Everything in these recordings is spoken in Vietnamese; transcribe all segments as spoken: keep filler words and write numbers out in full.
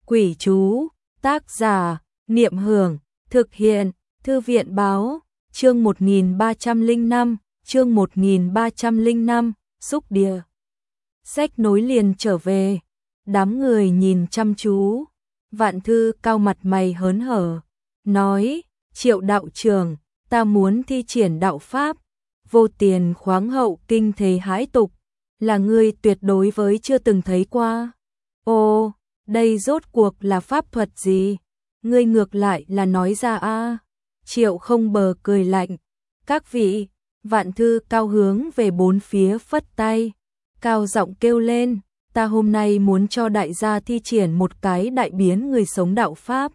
Quỷ chú, tác giả, Niệm Hưởng, thực hiện, Thư viện báo, chương một nghìn ba trăm lẻ năm, chương một nghìn ba trăm lẻ năm, xúc địa. Sách nối liền trở về, đám người nhìn chăm chú, Vạn Thư Cao mặt mày hớn hở, nói, Triệu đạo trưởng, ta muốn thi triển đạo pháp, vô tiền khoáng hậu kinh thế hãi tục, là ngươi tuyệt đối với chưa từng thấy qua. Ô, đây rốt cuộc là pháp thuật gì? Ngươi ngược lại là nói ra a. Triệu Không Bờ cười lạnh, các vị, Vạn Thư Cao hướng về bốn phía phất tay, cao giọng kêu lên, ta hôm nay muốn cho đại gia thi triển một cái đại biến người sống đạo pháp.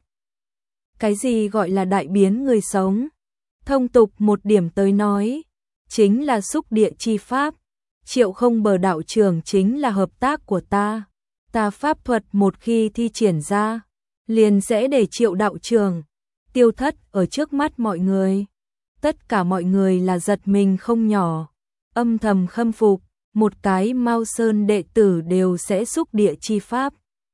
Cái gì gọi là đại biến người sống? Thông tục một điểm tới nói, chính là xúc địa chi pháp. Triệu Không Bờ đạo trưởng chính là hợp tác của ta. Ta pháp thuật một khi thi triển ra, liền sẽ để Triệu đạo trưởng tiêu thất ở trước mắt mọi người. Tất cả mọi người là giật mình không nhỏ, âm thầm khâm phục, một cái Mao Sơn đệ tử đều sẽ xúc địa chi pháp,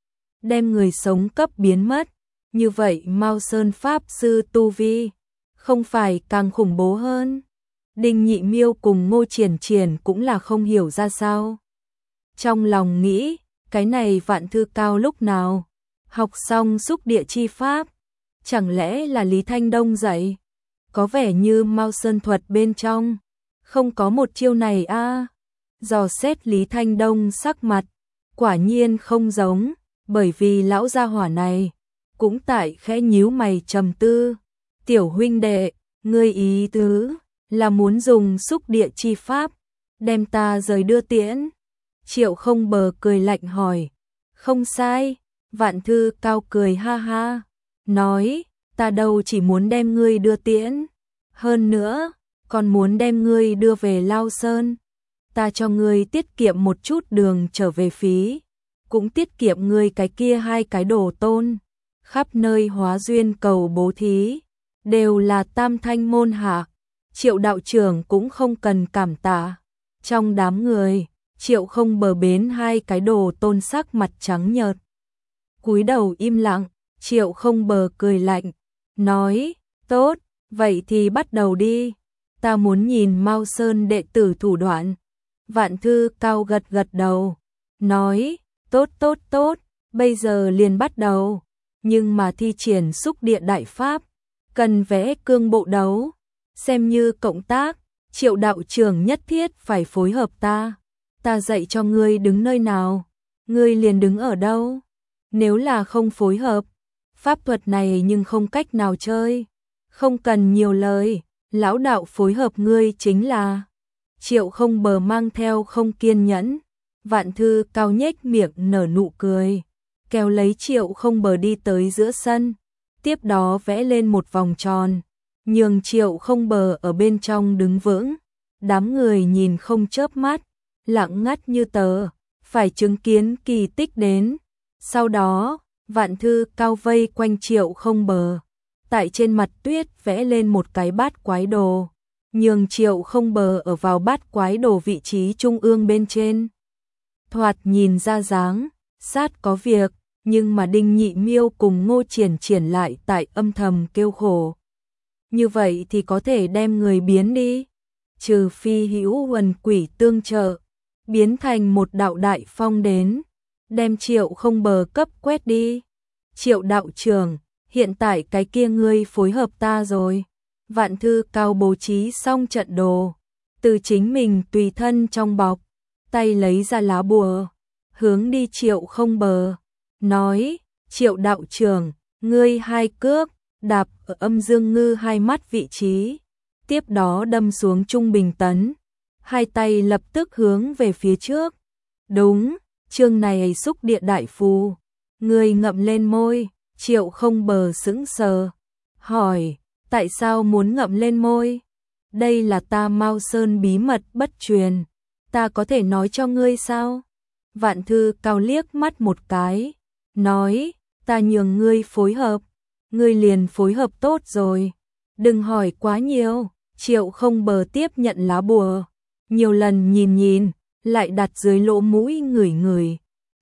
đem người sống cấp biến mất. Như vậy Mao Sơn pháp sư tu vi không phải càng khủng bố hơn? Đinh Nhị Miêu cùng Ngô Triển Triển cũng là không hiểu ra sao. Trong lòng nghĩ, cái này Vạn Thư Cao lúc nào học xong xúc địa chi pháp? Chẳng lẽ là Lý Thanh Đông dạy? Có vẻ như Mao Sơn thuật bên trong không có một chiêu này a. À. Dò xét Lý Thanh Đông sắc mặt, quả nhiên không giống, bởi vì lão gia hỏa này cũng tại khẽ nhíu mày trầm tư. Tiểu huynh đệ, ngươi ý tứ là muốn dùng xúc địa chi pháp đem ta rời đưa tiễn? Triệu Không Bờ cười lạnh hỏi. Không sai. Vạn Thư Cao cười ha ha, nói, ta đâu chỉ muốn đem ngươi đưa tiễn, hơn nữa còn muốn đem ngươi đưa về Lao Sơn. Ta cho ngươi tiết kiệm một chút đường trở về phí, cũng tiết kiệm ngươi cái kia hai cái đồ tôn, khắp nơi hóa duyên cầu bố thí, đều là tam thanh môn hạ. Triệu đạo trưởng cũng không cần cảm tạ. Trong đám người, Triệu Không Bờ bến hai cái đồ tôn sắc mặt trắng nhợt, cúi đầu im lặng. Triệu Không Bờ cười lạnh, nói, tốt, vậy thì bắt đầu đi, ta muốn nhìn Mao Sơn đệ tử thủ đoạn. Vạn Thư Cao gật gật đầu, nói, tốt tốt tốt, bây giờ liền bắt đầu, nhưng mà thi triển xúc địa đại pháp, cần vẽ cương bộ đấu, xem như cộng tác. Triệu đạo trưởng nhất thiết phải phối hợp ta, ta dạy cho ngươi đứng nơi nào, ngươi liền đứng ở đâu. Nếu là không phối hợp, pháp thuật này nhưng không cách nào chơi. Không cần nhiều lời, lão đạo phối hợp ngươi chính là. Triệu Không Bờ mang theo không kiên nhẫn. Vạn Thư Cao nhếch miệng nở nụ cười, kéo lấy Triệu Không Bờ đi tới giữa sân, tiếp đó vẽ lên một vòng tròn, nhường Triệu Không Bờ ở bên trong đứng vững. Đám người nhìn không chớp mắt, lặng ngắt như tờ, phải chứng kiến kỳ tích đến. Sau đó, Vạn Thư Cao vây quanh Triệu Không Bờ, tại trên mặt tuyết vẽ lên một cái bát quái đồ, nhường Triệu Không Bờ ở vào bát quái đồ vị trí trung ương bên trên. Thoạt nhìn ra dáng sát có việc, nhưng mà Đinh Nhị Miêu cùng Ngô Triển Triển lại tại âm thầm kêu khổ. Như vậy thì có thể đem người biến đi, trừ phi hữu huần quỷ tương trợ, biến thành một đạo đại phong đến, đem Triệu Không Bờ cấp quét đi. Triệu đạo trưởng, hiện tại cái kia ngươi phối hợp ta rồi. Vạn Thư Cao bố trí xong trận đồ, từ chính mình tùy thân trong bọc, tay lấy ra lá bùa, hướng đi Triệu Không Bờ, nói, Triệu đạo trưởng, ngươi hai cước, đạp ở âm dương ngư hai mắt vị trí, tiếp đó đâm xuống trung bình tấn, hai tay lập tức hướng về phía trước. Đúng, chương này xúc địa đại phù, ngươi ngậm lên môi. Triệu Không Bờ sững sờ, hỏi, tại sao muốn ngậm lên môi? Đây là ta Mao Sơn bí mật bất truyền, ta có thể nói cho ngươi sao? Vạn Thư Cao liếc mắt một cái, nói, ta nhường ngươi phối hợp, ngươi liền phối hợp tốt rồi, đừng hỏi quá nhiều. Triệu Không Bờ tiếp nhận lá bùa, nhiều lần nhìn nhìn, lại đặt dưới lỗ mũi ngửi ngửi,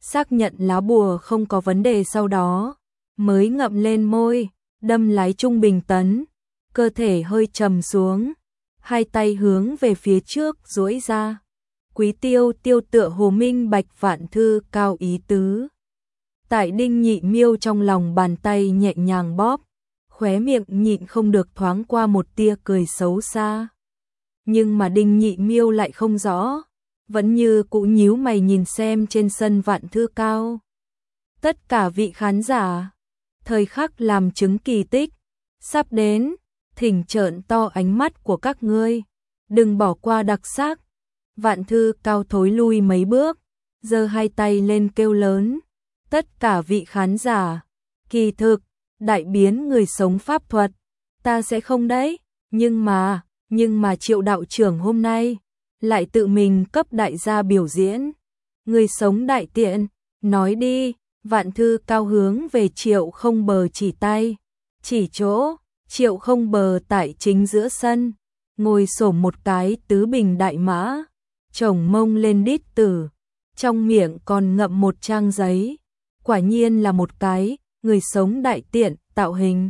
xác nhận lá bùa không có vấn đề sau đó, mới ngậm lên môi, đâm lái trung bình tấn, cơ thể hơi trầm xuống, hai tay hướng về phía trước duỗi ra. Quý Tiêu Tiêu tựa hồ minh bạch Vạn Thư Cao ý tứ. Tại Đinh Nhị Miêu trong lòng bàn tay nhẹ nhàng bóp, khóe miệng nhịn không được thoáng qua một tia cười xấu xa. Nhưng mà Đinh Nhị Miêu lại không rõ, vẫn như cũ nhíu mày nhìn xem trên sân Vạn Thư Cao. Tất cả vị khán giả, thời khắc làm chứng kỳ tích sắp đến, thỉnh trợn to ánh mắt của các ngươi, đừng bỏ qua đặc sắc. Vạn Thư Cao thối lui mấy bước, giơ hai tay lên kêu lớn, tất cả vị khán giả, kỳ thực, đại biến người sống pháp thuật, ta sẽ không đấy, nhưng mà, nhưng mà Triệu đạo trưởng hôm nay lại tự mình cấp đại gia biểu diễn. Người sống đại tiện, nói đi. Vạn Thư Cao hướng về Triệu Không Bờ chỉ tay, chỉ chỗ, Triệu Không Bờ tại chính giữa sân, ngồi xổm một cái tứ bình đại mã, chồng mông lên đít tử, trong miệng còn ngậm một trang giấy, quả nhiên là một cái người sống đại tiện tạo hình.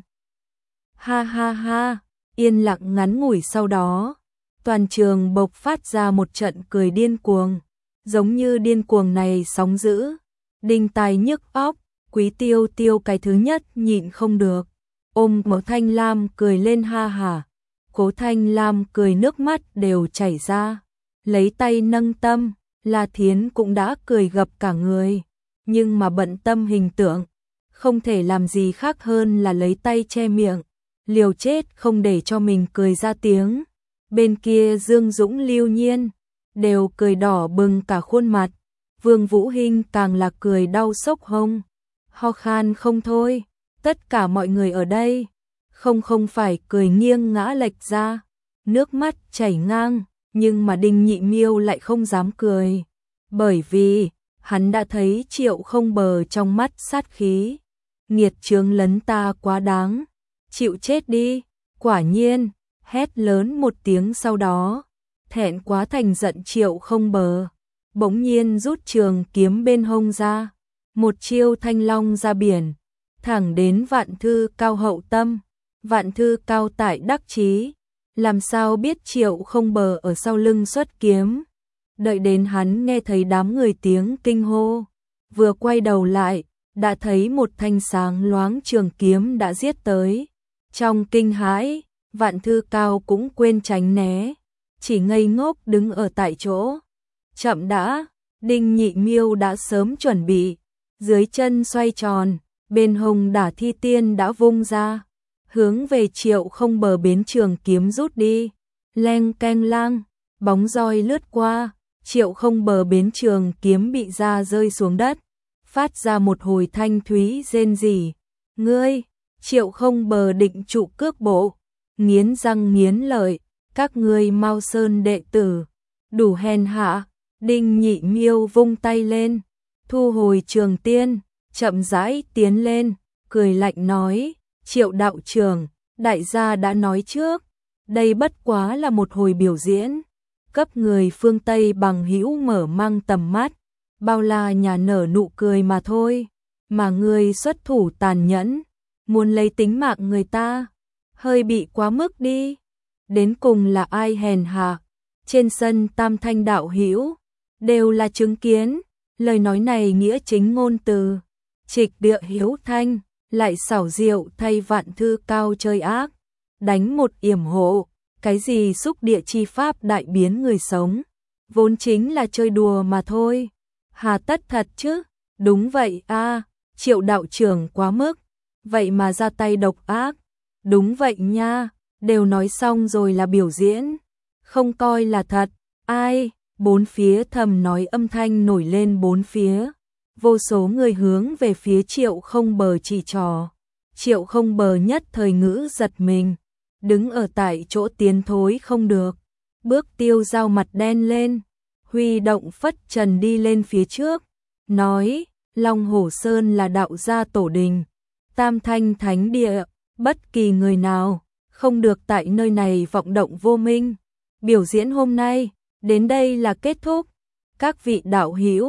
Ha ha ha, yên lặng ngắn ngủi sau đó, toàn trường bộc phát ra một trận cười điên cuồng, giống như điên cuồng này sóng dữ, đinh tai nhức óc. Quý Tiêu Tiêu cái thứ nhất nhịn không được, ôm Cố Thanh Lam cười lên ha hả. Cố Thanh Lam cười nước mắt đều chảy ra, lấy tay nâng tâm, La Thiến cũng đã cười gập cả người, nhưng mà bận tâm hình tượng, không thể làm gì khác hơn là lấy tay che miệng, liều chết không để cho mình cười ra tiếng. Bên kia Dương Dũng Lưu Nhiên đều cười đỏ bừng cả khuôn mặt, Vương Vũ Hinh càng là cười đau sốc hông, ho khan không thôi. Tất cả mọi người ở đây không không phải cười nghiêng ngã lệch ra, nước mắt chảy ngang, nhưng mà Đinh Nhị Miêu lại không dám cười, bởi vì hắn đã thấy Triệu Không Bờ trong mắt sát khí. Nghiệt chướng lấn ta quá đáng, chịu chết đi. Quả nhiên, hét lớn một tiếng sau đó, thẹn quá thành giận Triệu Không Bờ bỗng nhiên rút trường kiếm bên hông ra, một chiêu thanh long ra biển, thẳng đến Vạn Thư Cao hậu tâm. Vạn Thư Cao tại đắc chí, làm sao biết Triệu Không Bờ ở sau lưng xuất kiếm. Đợi đến hắn nghe thấy đám người tiếng kinh hô, vừa quay đầu lại, đã thấy một thanh sáng loáng trường kiếm đã giết tới. Trong kinh hãi, Vạn Thư Cao cũng quên tránh né, chỉ ngây ngốc đứng ở tại chỗ. Chậm đã, Đinh Nhị Miêu đã sớm chuẩn bị, dưới chân xoay tròn, bên hông Đả Thi Tiên đã vung ra, hướng về Triệu Không Bờ bến trường kiếm rút đi. Leng keng lang, bóng roi lướt qua, Triệu Không Bờ bến trường kiếm bị ra rơi xuống đất, phát ra một hồi thanh thúy rên rỉ. Ngươi, Triệu Không Bờ định trụ cước bộ, nghiến răng nghiến lợi, các ngươi Mao Sơn đệ tử, đủ hèn hạ. Đinh Nhị Miêu vung tay lên, thu hồi trường tiên, chậm rãi tiến lên, cười lạnh nói, Triệu đạo trưởng, đại gia đã nói trước, đây bất quá là một hồi biểu diễn, cấp người phương Tây bằng hữu mở mang tầm mắt, bao la nhà nở nụ cười mà thôi, mà ngươi xuất thủ tàn nhẫn, muốn lấy tính mạng người ta, hơi bị quá mức đi. Đến cùng là ai hèn hạ? Trên sân Tam Thanh đạo hữu đều là chứng kiến, lời nói này nghĩa chính ngôn từ, trịch địa hiếu thanh, lại xảo diệu thay Vạn Thư Cao chơi ác, đánh một yểm hộ, cái gì xúc địa chi pháp đại biến người sống, vốn chính là chơi đùa mà thôi, hà tất thật chứ. Đúng vậy a, Triệu đạo trưởng quá mức, vậy mà ra tay độc ác. Đúng vậy nha, đều nói xong rồi là biểu diễn, không coi là thật. Ai? Bốn phía thầm nói âm thanh nổi lên bốn phía, vô số người hướng về phía Triệu Không Bờ chỉ trò. Triệu Không Bờ nhất thời ngữ giật mình, đứng ở tại chỗ tiến thối không được, bước tiêu dao mặt đen lên, huy động phất trần đi lên phía trước, nói, Long Hổ Sơn là đạo gia tổ đình, Tam Thanh thánh địa, bất kỳ người nào không được tại nơi này vọng động vô minh. Biểu diễn hôm nay đến đây là kết thúc, các vị đạo hữu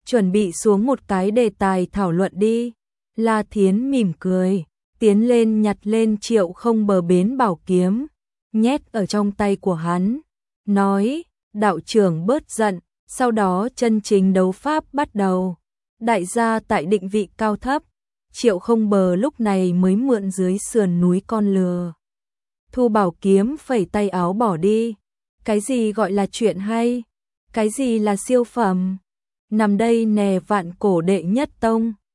chuẩn bị xuống một cái đề tài thảo luận đi. La Thiến mỉm cười, tiến lên nhặt lên Triệu Không Bờ bến bảo kiếm, nhét ở trong tay của hắn, nói, đạo trưởng bớt giận, sau đó chân chính đấu pháp bắt đầu. Đại gia tại định vị cao thấp, Triệu Không Bờ lúc này mới mượn dưới sườn núi con lừa. Thu bảo kiếm phẩy tay áo bỏ đi. Cái gì gọi là chuyện hay? Cái gì là siêu phẩm? Nằm đây nè vạn cổ đệ nhất tông,